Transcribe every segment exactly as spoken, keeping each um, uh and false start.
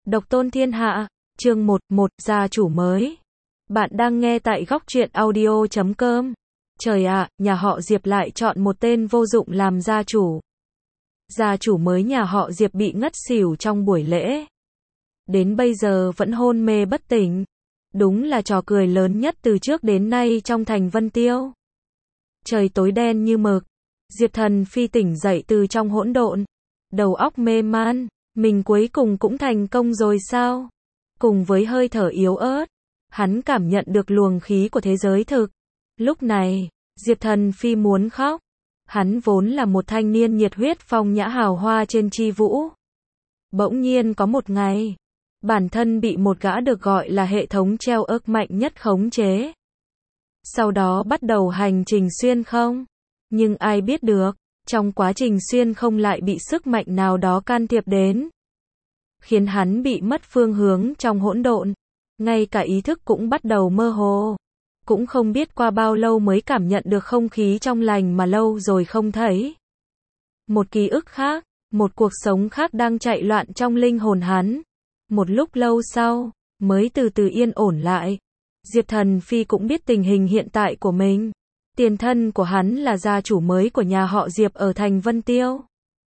Độc tôn thiên hạ, chương một, một, gia chủ mới. Bạn đang nghe tại góc truyện audio chấm com. Trời ạ, nhà họ Diệp lại chọn một tên vô dụng làm gia chủ. Gia chủ mới nhà họ Diệp bị ngất xỉu trong buổi lễ. Đến bây giờ vẫn hôn mê bất tỉnh. Đúng là trò cười lớn nhất từ trước đến nay trong thành Vân Tiêu. Trời tối đen như mực. Diệp Thần Phi tỉnh dậy từ trong hỗn độn. Đầu óc mê man. Mình cuối cùng cũng thành công rồi sao? Cùng với hơi thở yếu ớt, hắn cảm nhận được luồng khí của thế giới thực. Lúc này, Diệp Thần Phi muốn khóc. Hắn vốn là một thanh niên nhiệt huyết phong nhã hào hoa trên chi vũ. Bỗng nhiên có một ngày, bản thân bị một gã được gọi là hệ thống treo ớt mạnh nhất khống chế. Sau đó bắt đầu hành trình xuyên không. Nhưng ai biết được, trong quá trình xuyên không lại bị sức mạnh nào đó can thiệp đến. Khiến hắn bị mất phương hướng trong hỗn độn. Ngay cả ý thức cũng bắt đầu mơ hồ. Cũng không biết qua bao lâu mới cảm nhận được không khí trong lành mà lâu rồi không thấy. Một ký ức khác, một cuộc sống khác đang chạy loạn trong linh hồn hắn. Một lúc lâu sau, mới từ từ yên ổn lại. Diệp Thần Phi cũng biết tình hình hiện tại của mình. Tiền thân của hắn là gia chủ mới của nhà họ Diệp ở thành Vân Tiêu.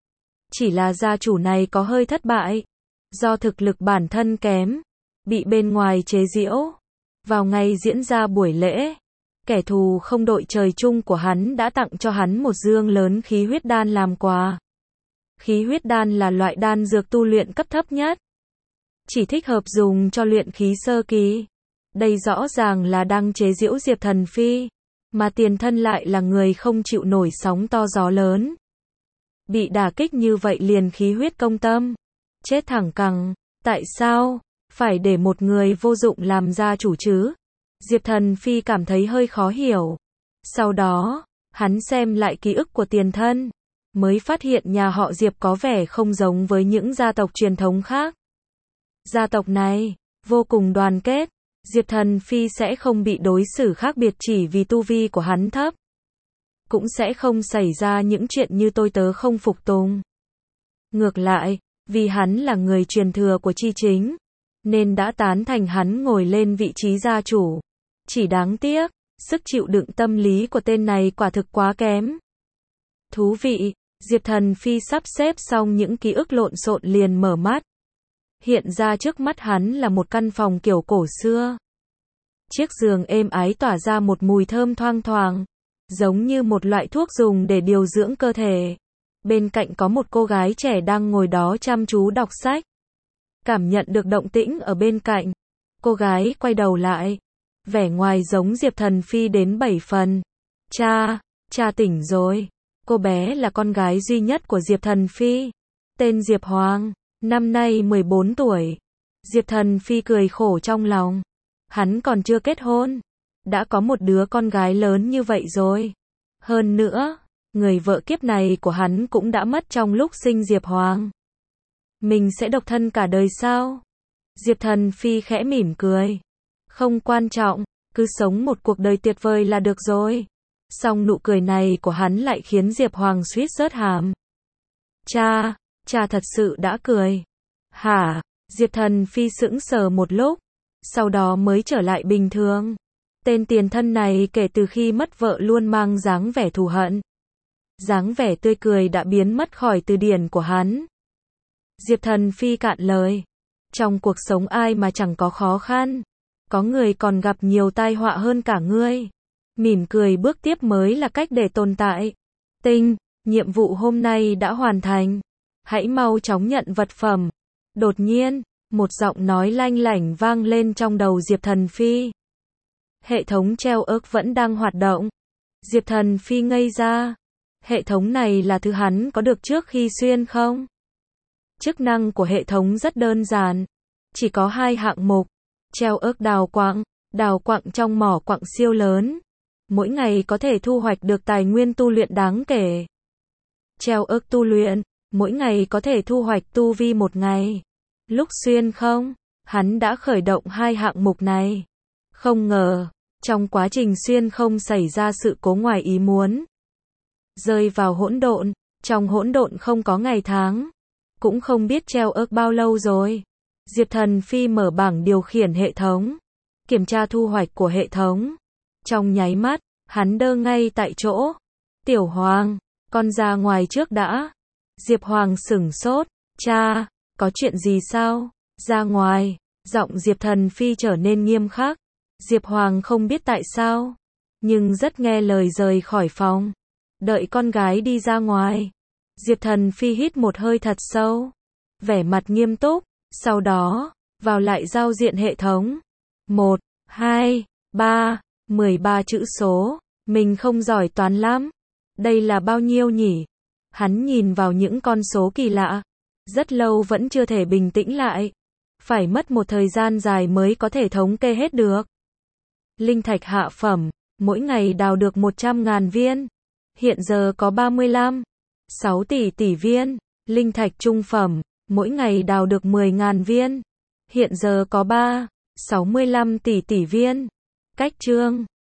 Chỉ là gia chủ này có hơi thất bại. Do thực lực bản thân kém, bị bên ngoài chế giễu. Vào ngày diễn ra buổi lễ, kẻ thù không đội trời chung của hắn đã tặng cho hắn một dương lớn khí huyết đan làm quà. Khí huyết đan là loại đan dược tu luyện cấp thấp nhất. Chỉ thích hợp dùng cho luyện khí sơ kỳ. Đây rõ ràng là đang chế giễu Diệp Thần Phi. Mà tiền thân lại là người không chịu nổi sóng to gió lớn. Bị đả kích như vậy liền khí huyết công tâm. Chết thẳng cẳng, tại sao phải để một người vô dụng làm gia chủ chứ? Diệp Thần Phi cảm thấy hơi khó hiểu. Sau đó, hắn xem lại ký ức của tiền thân, mới phát hiện nhà họ Diệp có vẻ không giống với những gia tộc truyền thống khác. Gia tộc này vô cùng đoàn kết, Diệp Thần Phi sẽ không bị đối xử khác biệt chỉ vì tu vi của hắn thấp. Cũng sẽ không xảy ra những chuyện như tôi tớ không phục tùng. Ngược lại, vì hắn là người truyền thừa của Chi Chính, nên đã tán thành hắn ngồi lên vị trí gia chủ. Chỉ đáng tiếc, sức chịu đựng tâm lý của tên này quả thực quá kém. Thú vị, Diệp Thần Phi sắp xếp xong những ký ức lộn xộn liền mở mắt. Hiện ra trước mắt hắn là một căn phòng kiểu cổ xưa. Chiếc giường êm ái tỏa ra một mùi thơm thoang thoảng, giống như một loại thuốc dùng để điều dưỡng cơ thể. Bên cạnh có một cô gái trẻ đang ngồi đó chăm chú đọc sách. Cảm nhận được động tĩnh ở bên cạnh, cô gái quay đầu lại. Vẻ ngoài giống Diệp Thần Phi đến bảy phần. Cha, cha tỉnh rồi. Cô bé là con gái duy nhất của Diệp Thần Phi. Tên Diệp Hoàng, năm nay mười bốn tuổi. Diệp Thần Phi cười khổ trong lòng. Hắn còn chưa kết hôn. Đã có một đứa con gái lớn như vậy rồi. Hơn nữa, người vợ kiếp này của hắn cũng đã mất trong lúc sinh Diệp Hoàng. Mình sẽ độc thân cả đời sao? Diệp Thần Phi khẽ mỉm cười. Không quan trọng, cứ sống một cuộc đời tuyệt vời là được rồi. Song nụ cười này của hắn lại khiến Diệp Hoàng suýt rớt hàm. Cha, cha thật sự đã cười. Hả? Diệp Thần Phi sững sờ một lúc, sau đó mới trở lại bình thường. Tên tiền thân này kể từ khi mất vợ luôn mang dáng vẻ thù hận. Dáng vẻ tươi cười đã biến mất khỏi từ điển của hắn. Diệp Thần Phi cạn lời. Trong cuộc sống ai mà chẳng có khó khăn. Có người còn gặp nhiều tai họa hơn cả ngươi. Mỉm cười bước tiếp mới là cách để tồn tại. Tinh, nhiệm vụ hôm nay đã hoàn thành. Hãy mau chóng nhận vật phẩm. Đột nhiên, một giọng nói lanh lảnh vang lên trong đầu Diệp Thần Phi. Hệ thống treo ớt vẫn đang hoạt động. Diệp Thần Phi ngây ra. Hệ thống này là thứ hắn có được trước khi xuyên không? Chức năng của hệ thống rất đơn giản. Chỉ có hai hạng mục. Treo ớt đào quặng, đào quặng trong mỏ quặng siêu lớn. Mỗi ngày có thể thu hoạch được tài nguyên tu luyện đáng kể. Treo ớt tu luyện, mỗi ngày có thể thu hoạch tu vi một ngày. Lúc xuyên không, hắn đã khởi động hai hạng mục này. Không ngờ, trong quá trình xuyên không xảy ra sự cố ngoài ý muốn. Rơi vào hỗn độn, trong hỗn độn không có ngày tháng. Cũng không biết treo ớt bao lâu rồi. Diệp Thần Phi mở bảng điều khiển hệ thống, kiểm tra thu hoạch của hệ thống. Trong nháy mắt, hắn đơ ngay tại chỗ. Tiểu Hoàng, con ra ngoài trước đã. Diệp Hoàng sửng sốt, cha, có chuyện gì sao? Ra ngoài, giọng Diệp Thần Phi trở nên nghiêm khắc. Diệp Hoàng không biết tại sao, nhưng rất nghe lời rời khỏi phòng. Đợi con gái đi ra ngoài. Diệp Thần Phi hít một hơi thật sâu, vẻ mặt nghiêm túc, sau đó, vào lại giao diện hệ thống. một, hai, ba, mười ba chữ số, mình không giỏi toán lắm. Đây là bao nhiêu nhỉ? Hắn nhìn vào những con số kỳ lạ, rất lâu vẫn chưa thể bình tĩnh lại. Phải mất một thời gian dài mới có thể thống kê hết được. Linh thạch hạ phẩm, mỗi ngày đào được một trăm ngàn viên. Hiện giờ có ba mươi lăm, sáu tỷ tỷ viên. Linh thạch trung phẩm, mỗi ngày đào được mười ngàn viên. Hiện giờ có ba, sáu mươi lăm tỷ tỷ viên. Cách chương